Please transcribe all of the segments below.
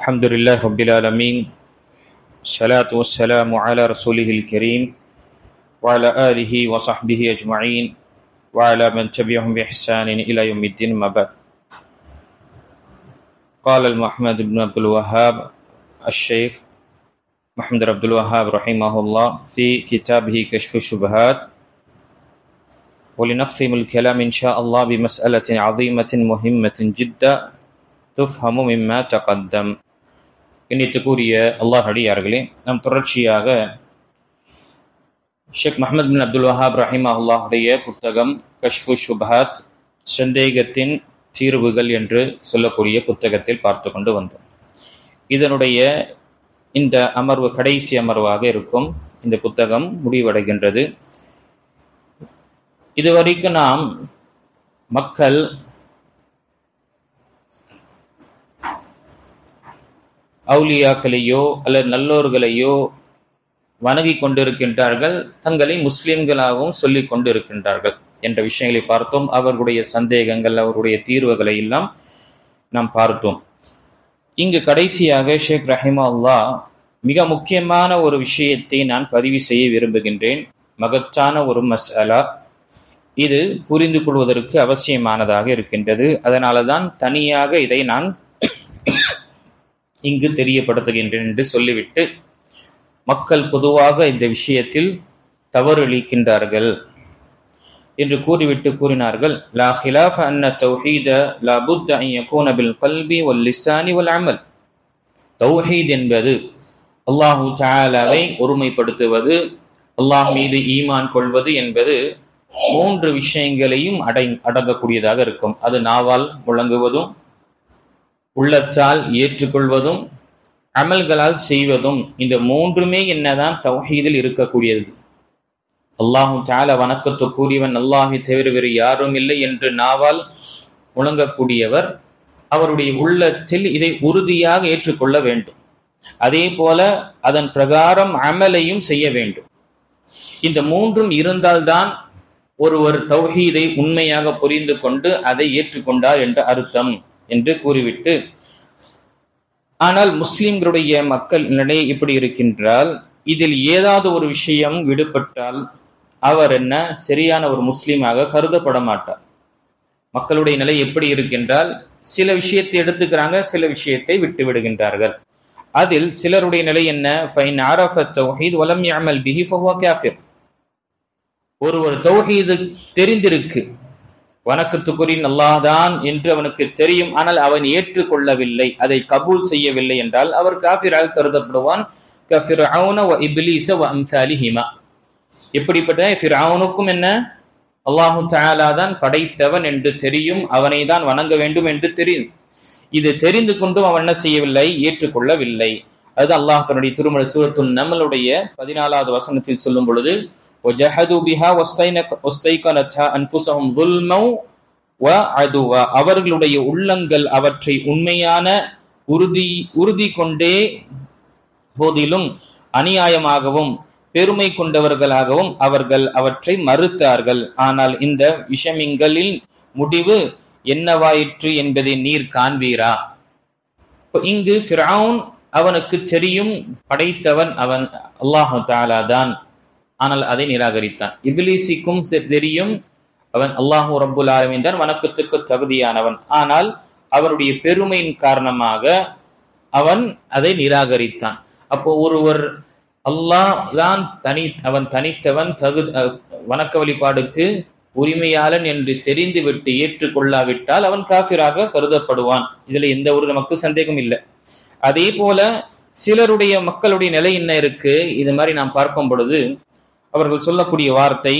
الحمد لله رب العالمين الصلاة والسلام على رسوله الكريم وعلى آله وصحبه أجمعين وعلى من تبعهم بإحسان إلى يوم الدين ما بعد. قال محمد بن عبد الوهاب الشيخ محمد بن عبد الوهاب رحمه الله في كتابه كشف الشبهات. ولنختم الكلام إن شاء الله بمسألة عظيمة مهمة جدا تفهم مما تقدم. இன்னித்துக்குரிய அல்லாஹ் அடியார்களே, நாம் தொடர்ச்சியாக ஷேக் முஹம்மது பின் அப்துல் வஹாப் ரஹிமஹுல்லாஹுடைய புத்தகம் கஷ்ஃபு ஷுபஹாத், சந்தேகத்தின் தீர்வுகள் என்று சொல்லக்கூடிய புத்தகத்தில் பார்த்து கொண்டு வந்தோம். இதனுடைய இந்த அமர்வு கடைசி அமர்வாக இருக்கும். இந்த புத்தகம் முடிவடைகின்றது. இதுவரைக்கும் நாம் மக்கள் அவுலியாக்களையோ அல்லது நல்லோர்களையோ வணங்கி கொண்டிருக்கின்றார்கள், தங்களை முஸ்லிம்களாகவும் சொல்லிக் கொண்டிருக்கின்றார்கள் என்ற விஷயங்களை பார்த்தோம். அவர்களுடைய சந்தேகங்கள், அவர்களுடைய தீர்வுகளை எல்லாம் நாம் பார்த்தோம். இங்கு கடைசியாக ஷேக் ரஹிமஹுல்லாஹ் மிக முக்கியமான ஒரு விஷயத்தை நான் பதிவு செய்ய விரும்புகின்றேன். மகத்தான ஒரு மஸ்அலா, இது புரிந்து கொள்வதற்கு அவசியமானதாக இருக்கின்றது. அதனால தான் தனியாக இதை நான் இங்கு தெரியப்படுத்துகின்றேன் என்று சொல்லிவிட்டு, மக்கள் பொதுவாக இந்த விஷயத்தில் தவறளிக்கின்றார்கள் என்று கூறிவிட்டு கூறினார்கள், லா ஹிலாஃப அன்ன தௌஹீத லா புத்த அன் யகூன பில் கல்பி வல் லிசானி வல் அமல். தௌஹீத் என்பது அல்லாஹு தஆலாவை ஒருமைப்படுத்துவது, அல்லாஹ் மீது ஈமான் கொள்வது என்பது மூன்று விஷயங்களையும் அடங்கக்கூடியதாக இருக்கும். அது நாவால் முழங்குவதும், உள்ளத்தால் ஏற்றுக்கொள்வதும், அமல்களால் செய்வதும். இந்த மூன்றுமே என்னதான் தௌஹீதில் இருக்கக்கூடியது. அல்லாஹு தஆலா வணக்கத்துக்குரியவன், அல்லாஹை தவிர வேறு யாரும் இல்லை என்று நாவால் முழங்கக்கூடியவர், அவருடைய உள்ளத்தில் இதை உறுதியாக ஏற்றுக்கொள்ள வேண்டும். அதே போல அதன் பிரகாரம் அமலையும் செய்ய வேண்டும். இந்த மூன்றும் இருந்தால்தான் ஒருவர் தௌஹீதை உண்மையாக புரிந்து கொண்டு அதை ஏற்றுக்கொண்டார் என்ற அர்த்தம் என்று கூறிவிட்டு, ஆனால் முஸ்லிம்களுடைய மக்கள் நிலை எப்படி இருக்கின்றால், இதில் ஏதாவது ஒரு விஷயம் விடுபட்டால் அவர் என்ன சரியான ஒரு முஸ்லீமாக கருதப்பட மாட்டார். மக்களுடைய நிலை எப்படி இருக்கின்றால், சில விஷயத்தை எடுத்துக்கிறாங்க, சில விஷயத்தை விட்டு விடுகின்றார்கள். அதில் சிலருடைய நிலை என்ன, ஃபைன் அரஃப தௌஹீத் வலம் யஅமல் பிஹி ஃபஹுவ காஃபிர். ஒருவர் தௌஹீது தெரிந்திருக்கு, வணக்கத்துக்குரிய அல்லாஹ் தான் என்று அவனுக்கு தெரியும், ஆனால் அவன் ஏற்றுக்கொள்ளவில்லை, அதை கபூல் செய்யவில்லை என்றால் அவர் காஃபிராக கருதப்படுவான். கஃபிர்அவுன வ இப்லீஸ வ அம்சாலிஹிமா. எப்படிப்பட்ட ஃபிர்அவுனுக்கும் என்ன, அல்லாஹு தஆலா தான் படைத்தவன் என்று தெரியும், அவனை தான் வணங்க வேண்டும் என்று தெரியும். இது தெரிந்து கொண்டும் அவன் என்ன செய்யவில்லை, ஏற்றுக்கொள்ளவில்லை. அது அல்லாஹ் தன்னுடைய திருமலை சூரத்துன் நம்லுடைய 14வது வசனத்தில் சொல்லும் பொழுது, وَجَحَدُوا بِهَا وَاسْتَيْقَنَتْهَا أَنفُسُهُمْ ظُلْمًا وَعُدْوًا. அவர்களுடைய உள்ளங்கள் அவற்றை உண்மையான உறுதி கொண்டே போதிலும் அநியாயமாகவும் பெருமை கொண்டவர்களாகவும் அவர்கள் அவற்றை மறுத்தார்கள். ஆனால் இந்த விஷயங்களின் முடிவு என்னவாயிற்று என்பதை நீர் காண்பீரா. இங்கு ஃபிர்அவுன் அவனுக்கு தெரியும் படைத்தவன் அவன் அல்லாஹ் தஆலா தான், ஆனால் அதை நிராகரித்தான். இப்லீஸுக்கும் தெரியும் அவன் அல்லாஹு ரப்புல் ஆலமீன் தான் வணக்கத்துக்கு தகுதியானவன், ஆனால் அவருடைய பெருமையின் காரணமாக அவன் அதை நிராகரித்தான். அப்போ ஒருவர் அல்லாஹ் தான் அவன் தனித்தவன், வணக்க வழிபாடுக்கு உரிமையாளன் என்று தெரிந்துவிட்டு ஏற்றுக்கொள்ளாவிட்டால் அவன் காஃபிராக கருதப்படுவான். இதுல எந்த ஒரு நமக்கு சந்தேகம் இல்லை. அதே போல சிலருடைய மக்களுடைய நிலை என்ன இருக்கு, இது மாதிரி நாம் பார்க்கும் பொழுது அவர்கள் சொல்லக்கூடிய வார்த்தை,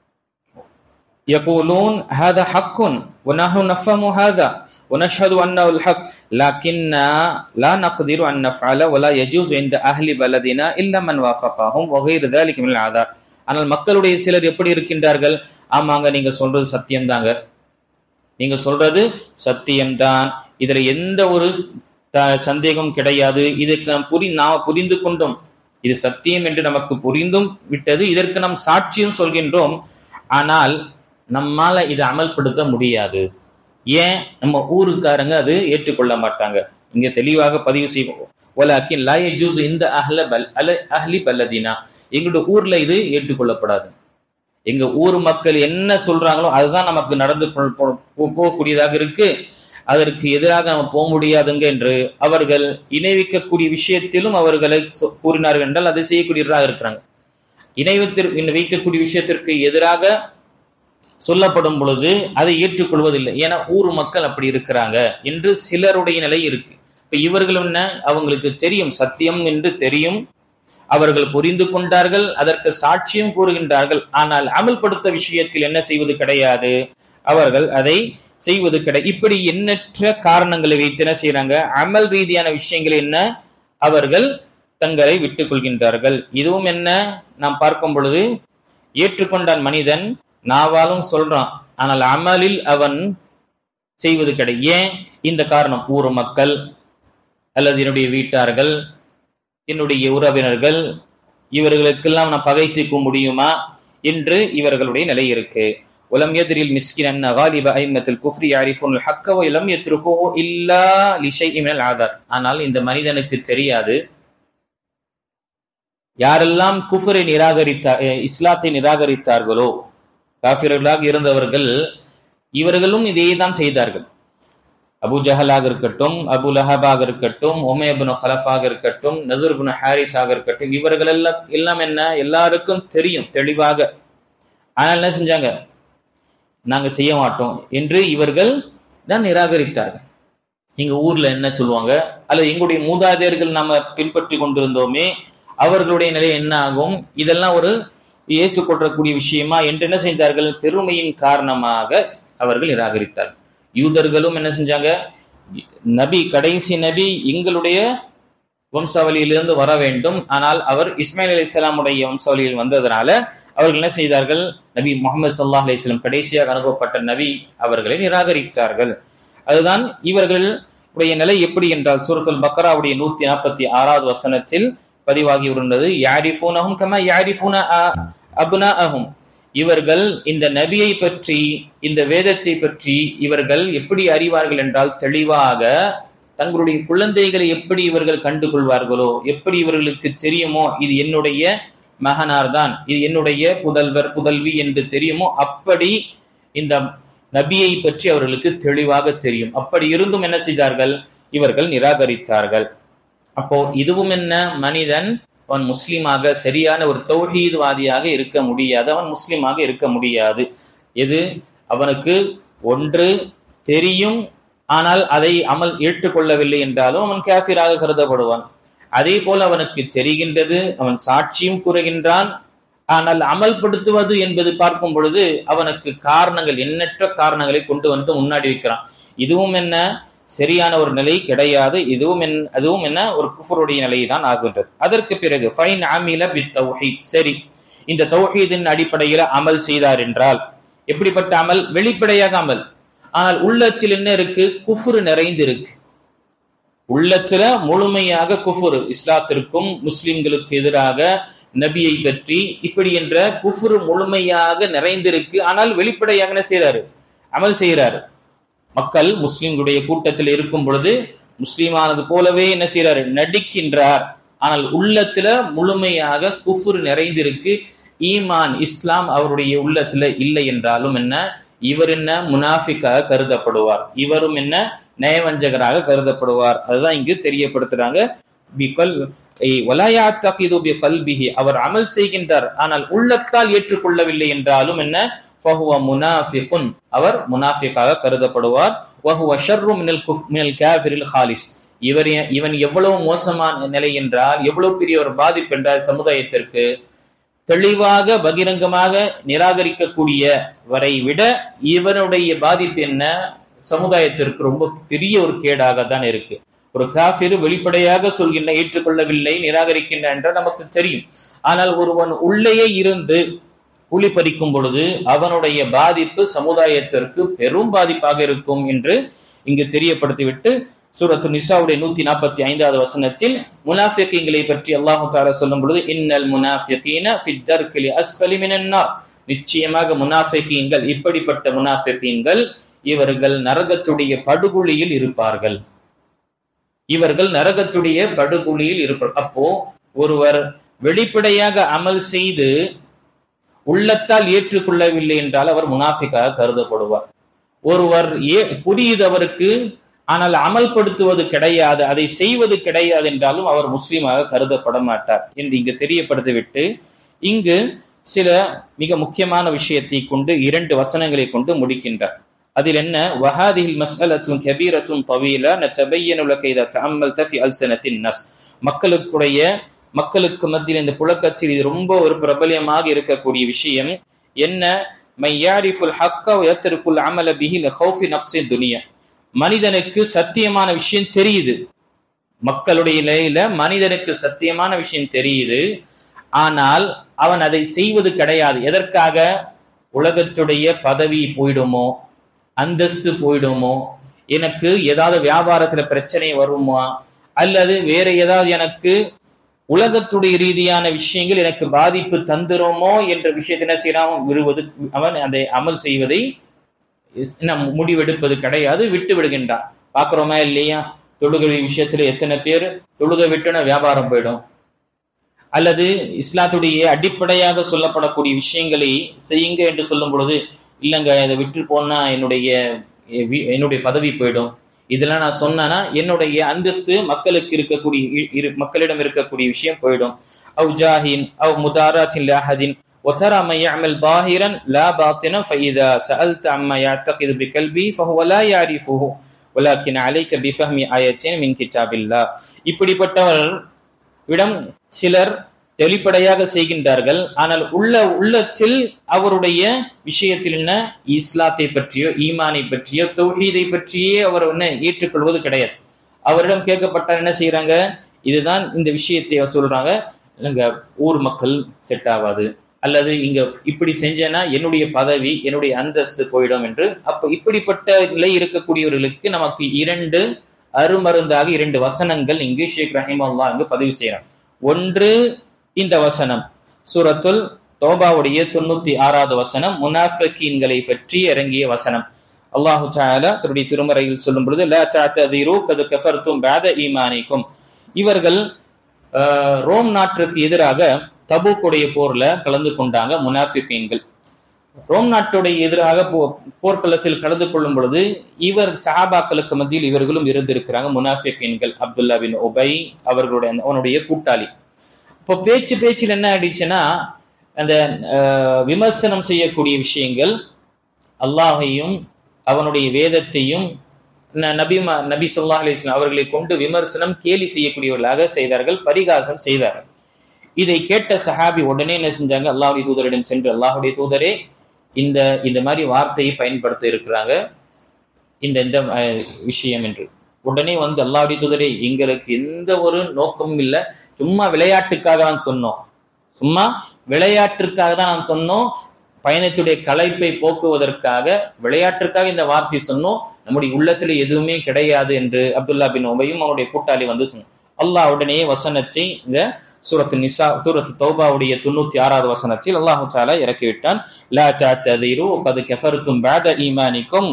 يقولون هذا حق ونحن نفهم هذا ونشهد انه الحق لكننا لا نقدر ان نفعل ولا يجوز عند اهل بلدنا الا من وافقهم وغير ذلك من العذاب. ஆனால் மக்களுடைய சிலர் எப்படி இருக்கின்றார்கள், ஆமாங்க நீங்க சொல்றது சத்தியம்தாங்க, நீங்க சொல்றது சத்தியம்தான், இதுல எந்த ஒரு சந்தேகம் கிடையாது, இதுக்கு நாம் புரிந்து கொண்டோம், இது சத்தியம் என்று நமக்கு புரிந்தும் விட்டது, இதற்கு நாம் சாட்சியும் சொல்கின்றோம், ஆனால் நம்மால இதை அமல்படுத்த முடியாது. ஏன், நம்ம ஊருக்காரங்க அது ஏற்றுக்கொள்ள மாட்டாங்க. இங்க தெளிவாக பதிவு செய்வோம். வலாக்கின் லா யஜூஸ் இந்த அஹ்லி பல்லதினா, எங்களுடைய ஊர்ல இது ஏற்றுக்கொள்ளப்படாது. எங்க ஊர் மக்கள் என்ன சொல்றாங்களோ அதுதான் நமக்கு நடந்து போகக்கூடியதாக இருக்கு, அதற்கு எதிராக நம்ம போக முடியாதுங்க என்று அவர்கள் இணைவிக்கக்கூடிய விஷயத்திலும் அவர்களை கூறினார்கள் என்றால் அதை செய்யக்கூடியவராக இருக்கிறாங்க. வைக்கக்கூடிய விஷயத்திற்கு எதிராக சொல்லப்படும் பொழுது அதை ஏற்றுக்கொள்வதில்லை. ஏன்னா ஊர் மக்கள் அப்படி இருக்கிறாங்க என்று சிலருடைய நிலை இருக்கு. இப்ப இவர்கள் என்ன, அவங்களுக்கு தெரியும் சத்தியம் என்று தெரியும், அவர்கள் புரிந்து கொண்டார்கள், அதற்கு சாட்சியம் கூறுகின்றார்கள். ஆனால் அமல்படுத்த விஷயத்தில் என்ன செய்வது கிடையாது, அவர்கள் அதை செய்வது கிடையாது. இப்படி எண்ணற்ற காரணங்களை வைத்து என்ன செய்யறாங்க, அமல் ரீதியான விஷயங்கள் என்ன அவர்கள் தங்களை விட்டுக் கொள்கின்றார்கள். இதுவும் என்ன நாம் பார்க்கும் பொழுது, ஏற்றுக்கொண்டான் மனிதன் நாவாலும் சொல்றான், ஆனால் அமலில் அவன் செய்வது கிடையாது. ஏன் இந்த காரணம், ஊர் மக்கள் அல்லது என்னுடைய வீட்டார்கள், என்னுடைய உறவினர்கள், இவர்களுக்கெல்லாம் நான் பகைத்துக்க முடியுமா என்று இவர்களுடைய நிலை இருக்கு. உலம் எதிரில் மிஸ்கின் அன்ன காலிப ஐம்மத்தில் குஃப்ரி யாரிஃபுல் ஹக்க வ லம் யத்ருகுஹு இல்லா லிஷைஇ மினல் ஆதார். ஆனால் இந்த மனிதனுக்கு தெரியாது, யாரெல்லாம் குஃபரை இஸ்லாத்தை நிராகரித்தார்களோ, காஃபிர்களாக இருந்தவர்கள், இவர்களும் இதையே தான் செய்தார்கள். அபு ஜஹலாக இருக்கட்டும், அபு லஹபாக இருக்கட்டும், உமைய இப்னு ஹலஃபாக இருக்கட்டும், நஸர் இப்னு ஹாரிஸாக இருக்கட்டும், இவர்கள் எல்லாம் என்ன எல்லாருக்கும் தெரியும் தெளிவாக. ஆனால் என்ன செஞ்சாங்க, நாங்க செய்ய மாட்டோம் என்று இவர்கள் தான் நிராகரித்தார்கள். எங்க ஊர்ல என்ன சொல்லுவாங்க, அல்லது எங்களுடைய மூதாதையர்கள் நாம பின்பற்றி கொண்டிருந்தோமே அவர்களுடைய நிலை என்ன ஆகும், இதெல்லாம் ஒரு ஏற்றுக்கொள்ளக்கூடிய விஷயமா என்று என்ன செஞ்சார்கள், பெருமையின் காரணமாக அவர்கள் நிராகரித்தார்கள். யூதர்களும் என்ன செஞ்சாங்க, நபி கடைசி நபி எங்களுடைய வம்சாவளியிலிருந்து வர வேண்டும், ஆனால் அவர் இஸ்மாயில் அலைஹிஸ்ஸலாமுடைய வம்சாவளியில் வந்ததனால அவர்கள் என்ன செய்தார்கள், நபி முஹம்மது ஸல்லல்லாஹு அலைஹி வஸல்லம் கடைசியாக அனுப்பப்பட்ட நபி அவர்களை நிராகரித்தார்கள். அதுதான் இவர்களுடைய நிலை. எப்படி என்றால் சூரத்துல் பக்ராவுடைய 146வது வசனத்தில் பதிவாகி இருந்தது, யாரிஃபூனஹும் கமா யாரிஃபூன அப்னாஅஹும். இவர்கள் இந்த நபியை பற்றி, இந்த வேதத்தை பற்றி இவர்கள் எப்படி அறிவார்கள் என்றால், தெளிவாக தங்களுடைய குழந்தைகளை எப்படி இவர்கள் கண்டுகொள்வார்களோ, எப்படி இவர்களுக்கு தெரியுமோ இது என்னுடைய மகனார் தான், இது என்னுடைய புதல்வர் புதல்வி என்று தெரியுமோ, அப்படி இந்த நபியை பற்றி அவர்களுக்கு தெளிவாக தெரியும். அப்படி இருந்தும் என்ன செய்தார்கள், இவர்கள் நிராகரித்தார்கள். அப்போ இதுவும் என்ன, மனிதன் அவன் முஸ்லீமாக சரியான ஒரு தௌஹீத்வாதியாக இருக்க முடியாது, அவன் முஸ்லீமாக இருக்க முடியாது. எது அவனுக்கு ஒன்று தெரியும், ஆனால் அதை அமல் ஏற்றுக்கொள்ளவில்லை என்றாலும் அவன் காஃபிராக கருதப்படுவான். அதே போல அவனுக்கு தெரிகின்றது, அவன் சாட்சியும் கூறுகின்றான், ஆனால் அமல்படுத்துவது என்பது பார்க்கும் பொழுது அவனுக்கு காரணங்கள், எண்ணற்ற காரணங்களை கொண்டு வந்து முன்னாடி வைக்கிறான். இதுவும் என்ன சரியான ஒரு நிலை கிடையாது. அதுவும் என்ன ஒரு குஃபருடைய நிலை தான் ஆகின்றது. அதற்கு பிறகு ஃபைன் அமில பித்தௌஹீத், சரி இந்த தௌஹீதின் அடிப்படையில் அமல் செய்தார் என்றால், எப்படிப்பட்ட அமல், வெளிப்படையாக அமல், ஆனால் உள்ளத்தில் என்ன இருக்கு, குஃபுர் நிறைந்து இருக்கு. உள்ளத்துல முழுமையாக குஃபுர், இஸ்லாத்திற்கும் முஸ்லிம்களுக்கு எதிராக நபியை பற்றி இப்படி என்ற குஃபுர் முழுமையாக நிறைந்திருக்கு. ஆனால் வெளிப்படையாக என்ன செய்யறாரு, அமல் செய்யறாரு. மக்கள் முஸ்லிம்களுடைய கூட்டத்தில் இருக்கும் பொழுது முஸ்லிமானது போலவே என்ன செய்யறாரு, நடிக்கின்றார். ஆனால் உள்ளத்துல முழுமையாக குஃபுர் நிறைந்திருக்கு. ஈமான் இஸ்லாம் அவருடைய உள்ளத்துல இல்லை என்றாலும் என்ன, இவர் என்ன முனாஃபிக்காக கருதப்படுவார், இவரும் என்ன நயவஞ்சகராக கருதப்படுவார். அதுதான் இங்கு தெரியப்படுத்துறாங்க. அவர் அமல் செய்கின்றார், ஆனால் உள்ளத்தால் ஏற்றுக்கொள்ளவில்லை என்றாலும் என்ன, அவர் முனாஃபிக்காக கருதப்படுவார். இவன் எவ்வளவு மோசமான நிலை என்றால், எவ்வளவு பெரிய ஒரு பாதிப்பு என்றால் சமுதாயத்திற்கு, தெளிவாக பகிரங்கமாக நிராகரிக்கக்கூடிய வரை விட இவனுடைய பாதிப்பு என்ன, சமுதாயத்திற்கு ரொம்ப பெரிய ஒரு கேடாக தான் இருக்கு. ஒரு காஃபிர் வெளிப்படையாக சொல்கின்ற, ஏற்றுக்கொள்ளவில்லை, நிராகரிக்கின்ற என்றால் நமக்கு தெரியும். ஆனால் ஒருவன் உள்ளேயே இருந்து கூலி பறிக்கும் பொழுது அவனுடைய பாதிப்பு சமுதாயத்திற்கு பெரும் பாதிப்பாக இருக்கும் என்று இங்கு தெரியப்படுத்திவிட்டு சூரத்து நிசாவுடைய 145வது வசனத்தில் முனாஃபிகீன்களை பற்றி அல்லாஹ் தஆலா சொல்லும் பொழுது, இன்னல் முனாஃபிகீன ஃபித் தர்கில் அஸ்ஃபலி மினன் நார், நிச்சயமாக முனாஃபிகீன்கள், இப்படிப்பட்ட முனாஃபிகீன்கள் இவர்கள் நரகத்துடைய படுகொலியில் இருப்பார்கள். இவர்கள் நரகத்துடைய படுகொலியில் இருப்பார். அப்போ ஒருவர் வெளிப்படையாக அமல் செய்து உள்ளத்தால் ஏற்றுக்கொள்ளவில்லை என்றால் அவர் முனாஃபிக்காக கருதப்படுவார். ஒருவர் புரியுது அவருக்கு, ஆனால் அமல்படுத்துவது கிடையாது, அதை செய்வது கிடையாது என்றாலும் அவர் முஸ்லீமாக கருதப்பட மாட்டார் என்று இங்கு தெரியப்படுத்திவிட்டு இங்கு சில மிக முக்கியமான விஷயத்தை கொண்டு 2 வசனங்களை கொண்டு முடிக்கின்றார். அதில் என்ன? வஹாதிஹில் மஸ்அலத்துன் கபீரத்துன் தவீலா நதபையனு லக இதா தஅம்மல்த ஃபி அல்ஸனத்தின் நஸ். மக்களுக்கு மத்தியில் இந்த புழக்கத்தில் இது ரொம்ப ஒரு பிரபல்யமாக இருக்கக்கூடிய விஷயம் என்ன? மையாரிஃபுல் ஹக்க வ யத்ருகுல் அமல பிஹி லஹௌஃபி நப்ஸி துனியா. மனிதனுக்கு சத்தியமான விஷயம் தெரியுது, மக்களுடைய நிலையில மனிதனுக்கு சத்தியமான விஷயம் தெரியுது, ஆனால் அவன் அதை செய்வது கிடையாது. எதற்காக? உலகத்துடைய பதவி போயிடுமோ, அந்தஸ்து போயிடுமோ, எனக்கு ஏதாவது வியாபாரத்துல பிரச்சனை வருமா, அல்லது வேற ஏதாவது எனக்கு உலகத்துடைய ரீதியான விஷயங்கள் எனக்கு பாதிப்பு தந்துருமோ என்ற விஷயத்தின செய்யாமல் விடுவது, அவன் அதை அமல் செய்வதை முடிவெடுப்பது கிடையாது, விட்டு விடுகின்றான். பாக்குறோமா இல்லையா? தொழுகை விஷயத்துல எத்தனை பேர் தொழுகை விட்டுன வியாபாரம் போயிடும், அல்லது இஸ்லாத்துடைய அடிப்படையாக சொல்லப்படக்கூடிய விஷயங்களை செய்யுங்க என்று சொல்லும் பொழுது இல்லைங்க இதை விட்டு போனா என்னுடைய பதவி போயிடும், இதெல்லாம் நான் சொன்னா என்னுடைய அந்தஸ்து மக்களிடம் இருக்கக்கூடிய விஷயம் போயிடும். அவ் ஜாஹின் அவ் முதாராத்தின் லாஹதின் وترى من يعمل ظاهرا لا باطنا فإذا سألت عما يعتقد بقلبه فهو لا يعرفه ولكن عليك بفهم آيتين من كتاب الله. இப்படிப்பட்டவர் விடம் சிலர் வெளிப்படையாக செய்கின்றார்கள், ஆனால் உள்ளத்தில் அவருடைய விஷயத்தில் என்ன இஸ்லாத்தை பற்றியோ ஈமானை பற்றியோ தௌஹீதை பற்றியே அவர் ஏற்றுக்கொள்வது கிடையாது. அவரிடம் கேட்கப்பட்ட என்ன செய்யறாங்க, இதுதான் இந்த விஷயத்தை சொல்றாங்க, இல்லைங்க ஊர் மக்கள் செட் ஆகாது, அல்லது இங்க இப்படி செஞ்சேன்னா என்னுடைய பதவி என்னுடைய அந்தஸ்து போயிடும் என்று. அப்ப இப்படிப்பட்ட நிலை இருக்கக்கூடியவர்களுக்கு நமக்கு 2 அருமருந்தாக 2 வசனங்கள் இங்கு ஷேக் ரஹிமஹுல்லாஹ் இங்கு பதிவு செய்யறாங்க. ஒன்று இந்த வசனம் சூரத்துல் தௌபாவுடைய 96வது வசனம், முனாஃபிகீன்களை பற்றி இறங்கிய வசனம். அல்லாஹு தஆலா தன்னுடைய திருமறையில் சொல்லும் பொழுது லா தஅதீரு கத் கஃபர்தும் பஅத ஈமானிக்கும். இவர்கள் ரோம் நாட்டிற்கு எதிராக தபூக்குடைய போர்ல கலந்து கொண்டாங்க முனாஃபிகீன்கள். ரோம் நாட்டுடைய எதிராக போர்க்களத்தில் கலந்து கொள்ளும் பொழுது இவர் சஹாபாக்களுக்கு மத்தியில் இவர்களும் இருந்திருக்கிறாங்க முனாஃபிகீன்கள். அப்துல்லா பின் உபை அவனுடைய கூட்டாளி. இப்போ பேச்சில் என்ன ஆயிடுச்சுன்னா, அந்த விமர்சனம் செய்யக்கூடிய விஷயங்கள் அல்லாஹையும் அவனுடைய வேதத்தையும் நபி ஸல்லல்லாஹு அலைஹி வஸல்லம் அவர்களை கொண்டு விமர்சனம் கேலி செய்யக்கூடியவர்களாக செய்தார்கள், பரிகாசம் செய்தார்கள். இதை கேட்ட சஹாபி உடனே என்ன செஞ்சாங்க, அல்லாஹ்வுடைய தூதரிடம் சென்று அல்லாஹ்வுடைய தூதரே இந்த மாதிரி வார்த்தையை பயன்படுத்த இருக்கிறாங்க இந்த விஷயம் என்று. உடனே வந்து அல்லாஹ்வுடைய தூதரே எங்களுக்கு எந்த ஒரு நோக்கமும் இல்லை, சும்மா விளையாட்டுக்காக தான் சொன்னோம், பயணத்துடைய களைப்பை போக்குவதற்காக விளையாட்டிற்காக இந்த வார்த்தை சொன்னோம், நம்முடைய உள்ளத்துல எதுவுமே கிடையாது என்று அப்துல்லா பின் உபையும் அவனுடைய கூட்டாளி வந்து சொன்னோம். அல்லாஹ் உடனே வசனத்தை இந்த சூரத்து தௌபாவுடைய 96வது வசனத்தில் அல்லாஹு தஆலா இறக்கிவிட்டான். லா தஅதீரு கத் கஃபர்தும் பஅத ஈமானிக்கும்.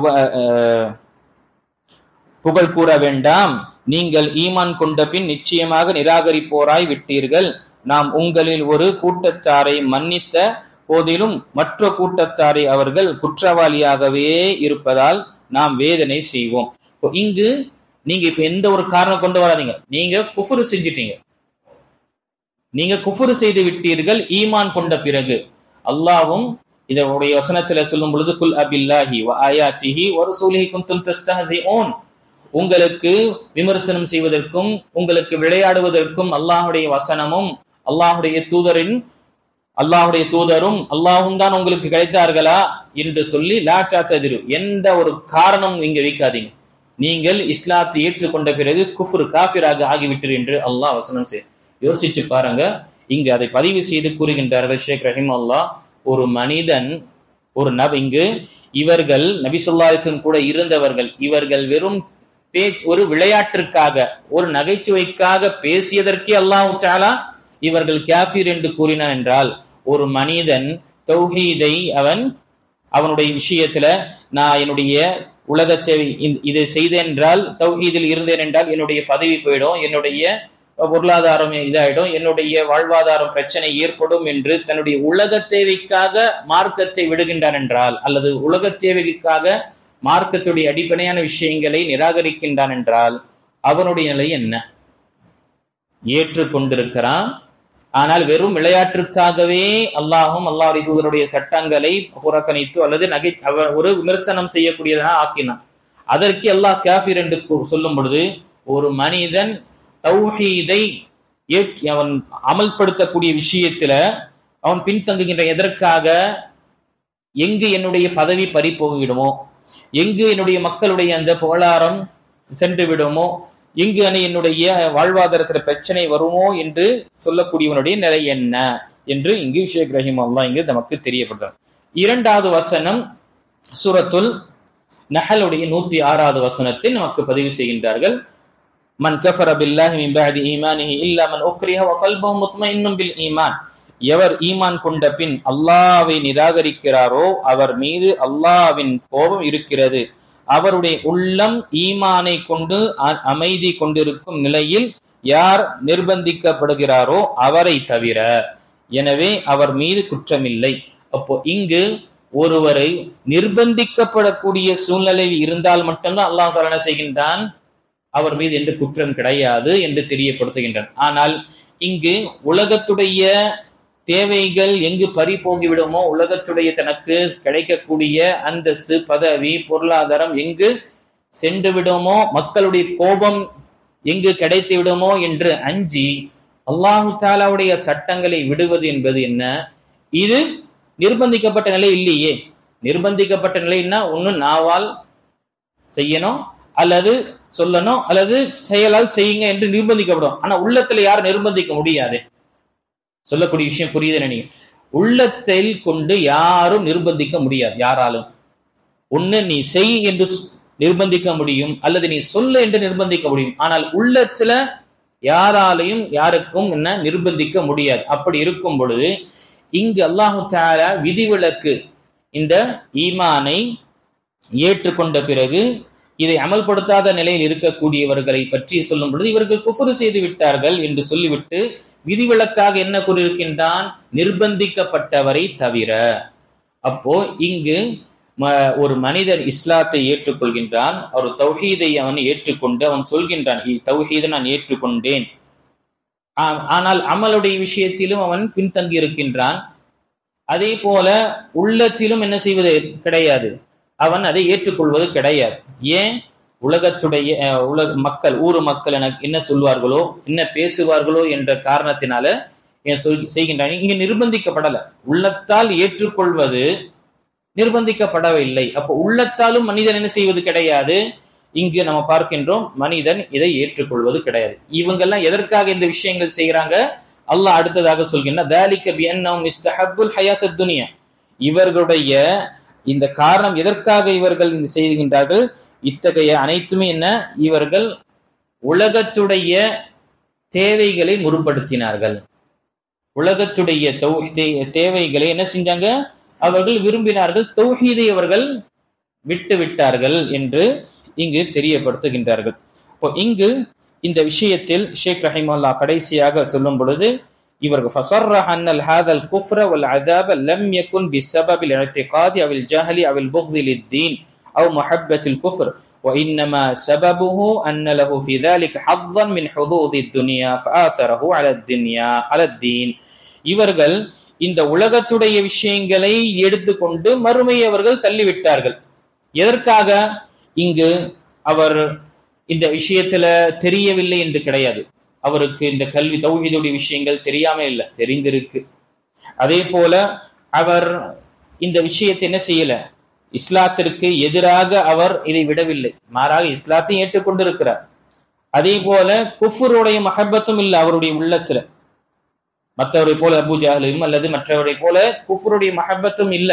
புகழ் கூற வேண்டாம், நீங்கள் ஈமான் கொண்ட பின் நிச்சயமாக நிராகரிப்போராய் விட்டீர்கள். நாம் உங்களில் ஒரு கூட்டத்தாரை மன்னித்த போதிலும் மற்ற கூட்டத்தாரை அவர்கள் குற்றவாளியாகவே இருப்பதால் நாம் வேதனை செய்வோம். இங்கு நீங்க இப்ப எந்த ஒரு காரணம் கொண்டு வராதீங்க, நீங்க குஃப்ரு செஞ்சிட்டீங்க, நீங்க குஃப்ரு செய்து விட்டீர்கள் ஈமான் கொண்ட பிறகு. அல்லாஹ்வும் இதனுடைய வசனத்துல சொல்லும் பொழுது குல் அபில்லாஹி வ ஆயாத்திஹி வ ரசூலிஹி குன்தும் தஸ்தஹ்சிஊன், உங்களுக்கு விமர்சனம் செய்வதற்கும் உங்களுக்கு விளையாடுவதற்கும் அல்லாஹ்வுடைய வசனமும் அல்லாஹ்வுடைய தூதரும் அல்லாஹும் தான் உங்களுக்கு கிடைத்தார்களா என்று சொல்லி லா தஅதீரு, எந்த ஒரு காரணம் இங்க வைக்காதீங்க, நீங்கள் இஸ்லாத்தை ஏற்றுக்கொண்ட பிறகு குஃப்ரு காஃபிராக ஆகிவிட்டீர்கள் என்று அல்லாஹ் வசனம் செய்ய. யோசிச்சு பாருங்க, இங்கு அதை பதிவு செய்து கூறுகின்றார்கள் ஷேக் ரஹிமஹுல்லாஹ். ஒரு மனிதன் இங்கு இவர்கள் நபி ஸல்லல்லாஹு அலைஹி வஸல்லம் கூட இருந்தவர்கள், இவர்கள் வெறும் ஒரு விளையாட்டிற்காக ஒரு நகைச்சுவைக்காக பேசியதற்கே அல்லாஹ் தஆலா இவர்கள் காஃபிர் என்று கூறினான் என்றால், ஒரு மனிதன் தௌஹீதை அவனுடைய விஷயத்துல நான் என்னுடைய உலக சேவை இதை செய்தேன் என்றால், தௌஹீதில் இருந்தேன் என்றால் என்னுடைய பதவி போயிடும், என்னுடைய பொருளாதாரம் இதாயிடும், என்னுடைய வாழ்வாதாரம் பிரச்சனை ஏற்படும் என்று தன்னுடைய உலக தேவைக்காக மார்க்கத்தை விடுகின்றான் என்றால், அல்லது உலக தேவைக்காக மார்க்கத்துடைய அடிப்படையான விஷயங்களை நிராகரிக்கின்றான் என்றால் அவனுடைய நிலை என்ன? ஏற்றுக்கொண்டிருக்கிறான், ஆனால் வெறும் விளையாட்டிற்காகவே அல்லாஹும் அல்லாஹ்வுடைய தூதருடைய சட்டங்களை புறக்கணித்து அல்லது ஒரு விமர்சனம் செய்யக்கூடியதாக ஆக்கினான். அதற்கு அல்லாஹ் காஃபிர் என்று சொல்லும் பொழுது, ஒரு மனிதன் தௌஹீதை அவன் அமல்படுத்தக்கூடிய விஷயத்துல அவன் பின்தங்குகின்ற எதற்காக? எங்கு என்னுடைய பதவி பறி போய்விடுமோ, எங்கு என்னுடைய மக்களுடைய அந்த புகழாரம் சென்று விடுமோ, எங்கு என்னுடைய வாழ்வாதாரத்தில் பிரச்சனை வருமோ என்று சொல்லக்கூடியவனுடைய நிலை என்ன என்று இங்கு ஷேக் ரஹிமஹுல்லாஹ் இங்கு நமக்கு தெரியப்படுறார். இரண்டாவது வசனம் சூரத்துல் நஹலுடைய 106வது வசனத்தில் நமக்கு பதிவு செய்கின்றார்கள். மன் கஃபர பில்லாஹி மின் பஅதி ஈமானிஹி இல்லா மன் உக்ரிஹ வ கல்புஹு முத்மஇன்னும் பில் ஈமான். எவர் ஈமான் கொண்ட பின் அல்லாஹ்வை நிராகரிக்கிறாரோ அவர் மீது அல்லாஹ்வின் கோபம் இருக்கிறது. அவருடைய உள்ளம் ஈமானை கொண்டு அமைதி கொண்டிருக்கும் நிலையில் யார் நிர்பந்திக்கப்படுகிறாரோ அவரை தவிர, எனவே அவர் மீது குற்றமில்லை. அப்போ இங்கு ஒருவரை நிர்பந்திக்கப்படக்கூடிய சூழ்நிலையில் இருந்தால் மட்டும்தான் அல்லாஹ் என்ன செய்கின்றான், அவர் மீது எந்த குற்றம் கிடையாது என்று தெரியப்படுத்துகின்றான். ஆனால் இங்கு உலகத்துடைய தேவைகள் எங்கு பறி போகிவிடுமோ, உலகத்துடைய தனக்கு கிடைக்கக்கூடிய அந்தஸ்து, பதவி, பொருளாதாரம் எங்கு சென்று விடுமோ, மக்களுடைய கோபம் எங்கு கிடைத்து விடுமோ என்று அஞ்சி அல்லாஹு தாலாவுடைய சட்டங்களை விடுவது என்பது என்ன? இது நிர்பந்திக்கப்பட்ட நிலை இல்லையே. நிர்பந்திக்கப்பட்ட நிலைன்னா ஒண்ணு நாவால் செய்யணும், அல்லது சொல்லணும், அல்லது செயலால் செய்யுங்க என்று நிர்பந்திக்கப்படும். ஆனா உள்ளத்துல யாரும் நிர்பந்திக்க முடியாது. சொல்லக்கூடிய விஷயம் புரியுது நினைங்க. உள்ளத்தில் கொண்டு யாரும் நிர்பந்திக்க முடியாது. யாராலும் ஒண்ணு நீ செய் என்று நிர்பந்திக்க முடியும், அல்லது நீ சொல்ல என்று நிர்பந்திக்க முடியும். ஆனால் உள்ளத்துல யாராலையும் யாருக்கும் என்ன நிர்பந்திக்க முடியாது. அப்படி இருக்கும் பொழுது இங்கு அல்லாஹு தஆலா விதிவிலக்கு இந்த ஈமானை ஏற்றுக்கொண்ட பிறகு இதை அமல்படுத்தாத நிலையில் இருக்கக்கூடியவர்களை பற்றி சொல்லும் பொழுது இவர்கள் குஃப்ர் செய்து விட்டார்கள் என்று சொல்லிவிட்டு விதிவிலக்காக என்ன கூறியிருக்கின்றான்? நிர்பந்திக்கப்பட்டவரை தவிர. அப்போ இங்கு ஒரு மனிதர் இஸ்லாத்தை ஏற்றுக்கொள்கின்றான், ஒரு தௌஹீதை அவன் ஏற்றுக்கொண்டு அவன் சொல்கின்றான், தௌஹீதை நான் ஏற்றுக்கொண்டேன். ஆனால் அமலுடைய விஷயத்திலும் அவன் பின்தங்கி இருக்கின்றான். அதே போல உள்ளத்திலும் என்ன செய்வது கிடையாது, அவன் அதை ஏற்றுக்கொள்வது கிடையாது. ஏன்? உலகத்துடைய மக்கள், ஊர் மக்கள் எனக்கு என்ன சொல்வார்களோ, என்ன பேசுவார்களோ என்ற காரணத்தினால செய்கின்றான். இங்க நிர்பந்திக்கப்படல, உள்ளத்தால் ஏற்றுக்கொள்வது நிர்பந்திக்கப்படவில்லை. அப்போ உள்ளத்தாலும் மனிதன் என்ன செய்வது கிடையாது. இங்கு நம்ம பார்க்கின்றோம் மனிதன் இதை ஏற்றுக்கொள்வது கிடையாது. இவங்கெல்லாம் எதற்காக இந்த விஷயங்கள் செய்கிறாங்க? அல்லாஹ் அடுத்ததாக சொல்கின்றான், ذَلِكَ بِأَنَّهُمْ اسْتَحَبُّوا الْحَيَاةَ الدُّنْيَا. இவர்களுடைய இந்த காரணம் எதற்காக இவர்கள் செய்கின்றார்கள்? இத்தகைய அனைத்துமே என்ன? இவர்கள் உலகத்துடைய தேவைகளை முற்படுத்தினார்கள். உலகத்துடைய தேவைகளை என்ன செஞ்சாங்க? அவர்கள் விரும்பினார்கள். தௌஹீதை அவர்கள் விட்டு விட்டார்கள் என்று இங்கு தெரியப்படுத்துகின்றார்கள். இப்போ இங்கு இந்த விஷயத்தில் ஷேக் ரஹிமஹுல்லாஹ் கடைசியாக சொல்லும் பொழுது இவர்கள் فصرح أن هذا الكفر والعذاب لم يكن بسبب الاعتقاد أو الجهل أو البغض للدين أو محبة الكفر وإنما سببه أن له في ذلك حظا من حظوظ الدنيا فآثره على الدين. இவர்கள் இந்த உலகத்துடைய விஷயங்களை எடுத்துக்கொண்டு மறுமையை அவர்கள் தள்ளிவிட்டார்கள். எதற்காக? இங்கு அவர் இந்த விஷயத்துல தெரியவில்லை என்று கிடையாது. அவருக்கு இந்த கல்வி தௌஹீதுடைய விஷயங்கள் தெரியாம இல்லை, தெரிந்திருக்கு. அதே போல அவர் இந்த விஷயத்தை என்ன செய்யல, இஸ்லாத்திற்கு எதிராக அவர் இதை விடவில்லை, மாறாக இஸ்லாத்தை ஏற்றுக்கொண்டிருக்கிறார். அதே போல குஃபருடைய மஹப்பத்தும் இல்லை அவருடைய உள்ளத்துல. மற்றவரை போல அபூ ஜஹலும் அல்லது மற்றவரை போல குஃபருடைய மஹப்பத்தும் இல்லை.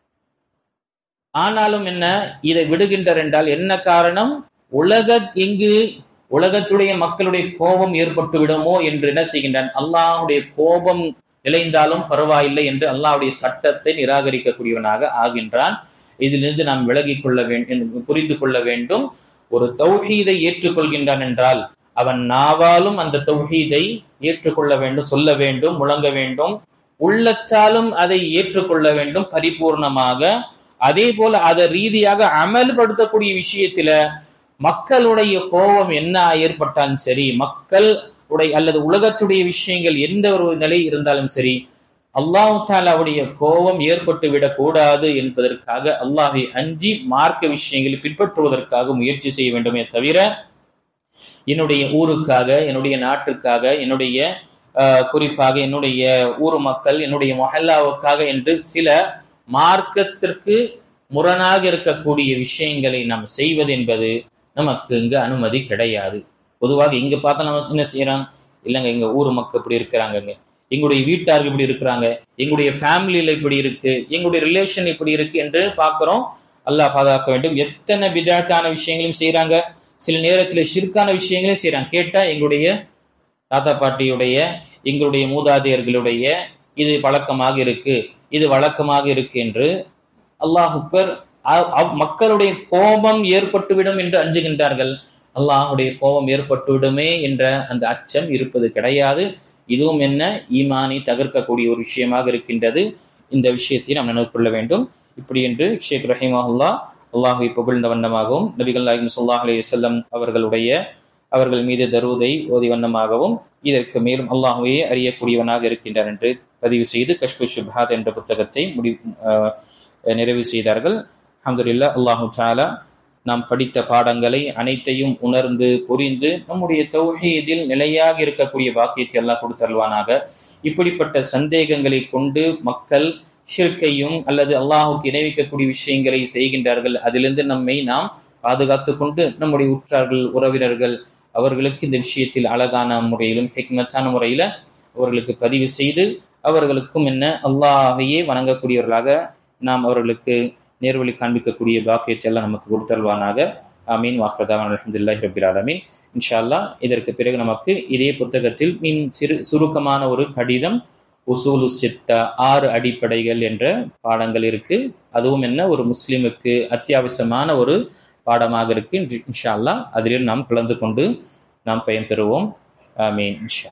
ஆனாலும் என்ன, இதை விடுகின்றார் என்றால் என்ன காரணம்? எங்கு உலகத்துடைய மக்களுடைய கோபம் ஏற்பட்டு விடுமோ என்று என்ன செய்கின்றான்? அல்லாஹ்வுடைய கோபம் நிலைந்தாலும் பரவாயில்லை என்று அல்லாஹ்வுடைய சட்டத்தை நிராகரிக்கக்கூடியவனாக ஆகின்றான். இதிலிருந்து நாம் விலகிக் கொள்ள வேண்டும், புரிந்து கொள்ள வேண்டும். ஒரு தௌஹீதை ஏற்றுக்கொள்கின்றான் என்றால் அவன் நாவாலும் அந்த தௌஹீதை ஏற்றுக்கொள்ள வேண்டும், சொல்ல வேண்டும், முழங்க வேண்டும். உள்ளத்தாலும் அதை ஏற்றுக்கொள்ள வேண்டும் பரிபூர்ணமாக. அதே போல அதை ரீதியாக அமல்படுத்தக்கூடிய விஷயத்துல மக்களுடைய கோபம் என்ன ஏற்பட்டாலும் சரி, மக்கள் அல்லது உலகத்துடைய விஷயங்கள் எந்த ஒரு நிலை இருந்தாலும் சரி, அல்லாஹ் தஆலாவுடைய கோபம் ஏற்பட்டு விடக்கூடாது என்பதற்காக அல்லாஹை அஞ்சி மார்க்க விஷயங்களை பின்பற்றுவதற்காக முயற்சி செய்ய வேண்டுமே தவிர என்னுடைய ஊருக்காக, என்னுடைய நாட்டுக்காக, என்னுடைய குறிப்பாக என்னுடைய ஊர் மக்கள், என்னுடைய மொஹல்லாவுக்காக என்று சில மார்க்கத்திற்கு முரணாக இருக்கக்கூடிய விஷயங்களை நாம் செய்வது என்பது நமக்கு இங்கு அனுமதி கிடையாது. பொதுவாக இங்க பார்த்தா நம்ம என்ன செய்யறோம், இல்லைங்க எங்க ஊர் மக்கள் இப்படி இருக்கிறாங்கங்க, எங்களுடைய வீட்டார்கள் இப்படி இருக்கிறாங்க, எங்களுடைய ஃபேமிலியில இப்படி இருக்கு, எங்களுடைய ரிலேஷன் இப்படி இருக்கு என்று பார்க்கிறோம். அல்லாஹ் பாதுகாக்க வேண்டும். எத்தனை பிதாத்தான விஷயங்களையும் செய்யறாங்க, சில நேரத்துல ஷிர்கான விஷயங்களையும் செய்யறாங்க. கேட்டா எங்களுடைய தாத்தா பாட்டியுடைய, எங்களுடைய மூதாதையர்களுடைய இது பழக்கமாக இருக்கு, இது வழக்கமாக இருக்கு என்று அல்லாஹ் அக்பர். மக்களுடைய கோபம் ஏற்பட்டுவிடும் என்று அஞ்சுகின்றார்கள். அல்லாஹுடைய கோபம் ஏற்பட்டுவிடுமே என்ற அந்த அச்சம் இருப்பது கிடையாது. இதுவும் என்ன, ஈமானை தகர்க்கக்கூடிய ஒரு விஷயமாக இருக்கின்றது. இந்த விஷயத்தை நாம் நினைவு கொள்ள வேண்டும். இப்படி என்று ஷேக் ரஹிமஹுல்லா அல்லாஹை புகழ்ந்த வண்ணமாகவும் நபிகள் நாயகம் ஸல்லல்லாஹு அலைஹி வஸல்லம் அவர்கள் மீது தரூதை ஓதி வண்ணமாகவும் இதற்கு மேலும் அல்லாஹுவையே அறியக்கூடியவனாக இருக்கின்றார் என்று பதிவு செய்து கஷ்ஃபு ஷுப்ஹாத் என்ற புத்தகத்தை நிறைவு செய்தார்கள். அல்ஹம்துலில்லாஹ். அல்லாஹு தஆலா நாம் படித்த பாடங்களை அனைத்தையும் உணர்ந்து புரிந்து நம்முடைய தௌஹீதில் நிலையாக இருக்கக்கூடிய பாக்கியத்தை அல்லாஹ் கொடுத்தருள்வானாக. இப்படிப்பட்ட சந்தேகங்களை கொண்டு மக்கள் ஷிர்கையும் அல்லது அல்லாஹுக்கு இணைவிக்கக்கூடிய விஷயங்களை செய்கின்றார்கள். அதிலிருந்து நம்மை நாம் பாதுகாத்து கொண்டு நம்முடைய உற்றார்கள், உறவினர்கள் அவர்களுக்கு இந்த விஷயத்தில் அழகான முறையிலும் ஹிக்மத்தான முறையில அவர்களுக்கு பதிவு செய்து அவர்களுக்கும் என்ன அல்லாஹையே வணங்கக்கூடியவர்களாக நாம் அவர்களுக்கு நேர்வழி காண்பிக்கக்கூடிய பாக்கியத்தை எல்லாம் நமக்கு கொடுத்தல்வானாக. ஆமீன். வாஹ்ரதாவான் அல்ஹம்துலில்லாஹி ரப்பில் ஆலமீன். இன்ஷா அல்லாஹ் இதற்கு பிறகு நமக்கு இதே புத்தகத்தில் சுருக்கமான ஒரு கடிதம் உசூலு சித்தா 6 அடிப்படைகள் என்ற பாடங்கள் இருக்கு. அதுவும் என்ன ஒரு முஸ்லிமுக்கு அத்தியாவசியமான ஒரு பாடமாக இருக்கு. இன்ஷா அல்லாஹ் அதில் நாம் கலந்து கொண்டு நாம் பயன்பெறுவோம். ஆமீன். இன்ஷா